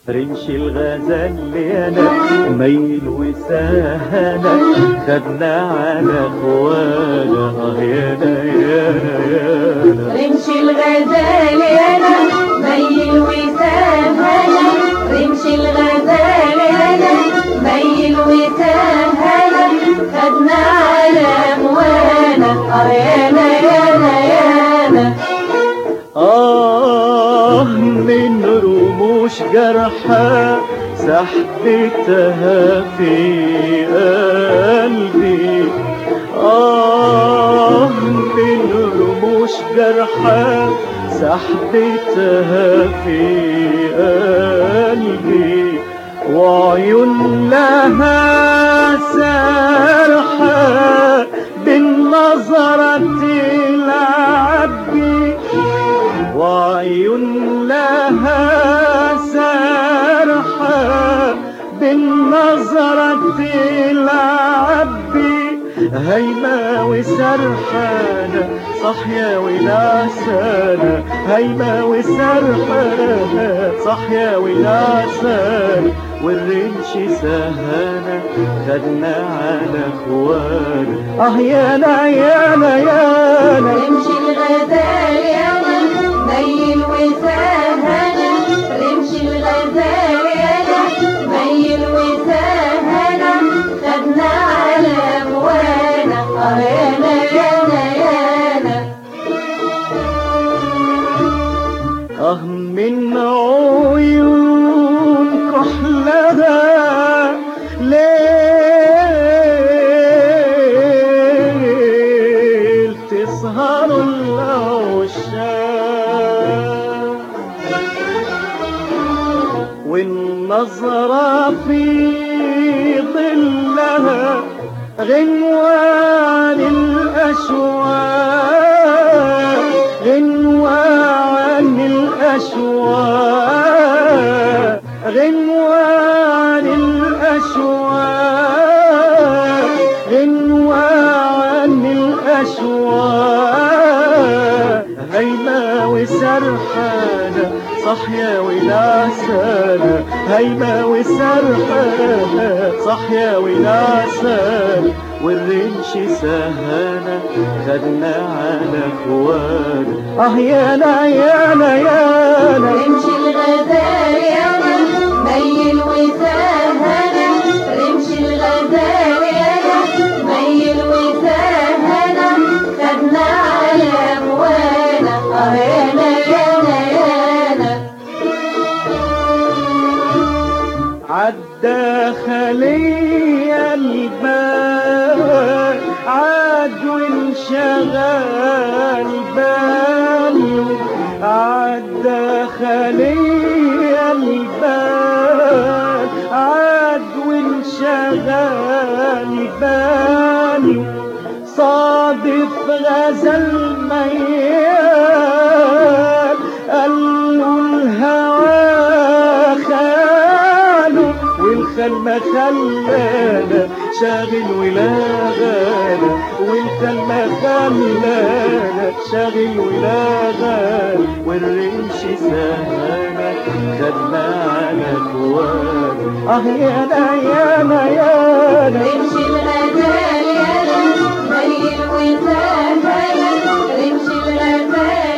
رمش الغزال يانا ميل وسهانا خدنا على اخوانا يانا يانا يانا. رمش الغزال يانا ميل وسهانا، رمش الغزال يانا ميل وسهانا خدنا على اخوانا يانا يانا يانا. من رموش جرحى سحبتها في قلبي، من رموش جرحى سحبتها في قلبي، وعيون لها سرحة بالنظرة العبي، وعيون لها سرحة بالنظرة العبي، هيمة وسرحانة صحية ونعسانة، هيمة وسرحانة صحية ونعسانة، والرمش سهانة خدنا على اخوانا يانا يانا يانا. رمش الغزال يانا ميل وسهانا، رمش الغزال يانا ميل وسهانا خدنا على اخوانا يانا يانا يانا. من عيون كحلها ليل تسهر العشاق، والنظرة في ظلها غنوان الأشواق، غنوان الأشواق، غنوان الأشواق، غنوان الأشواق، هيمة وسرحانة صحية ونعسانة، هيمة وسرحانة صحية ونعسانة، والرمش سهانة خدنا على اخوانا يانا يانا يانا. رمش الغزال يانا ميل وسهانا، رمش الغزال يانا ميل وسهانا خدنا على اخوانا يانا يانا يانا. عدى خلي البال عاد وانشغل باله، عدى خلي البال عاد وانشغل باله، صادف غزل ميال قال له الهوى خاله، والخل ما خلانا شاغل ولا غانا، والخل ما خلانا شاغل ولا غانا، والرمش سهانا خدنا على اخوانا يانا يانا يانا. رمش الغزال يانا ميل وسهانا، رمش الغزال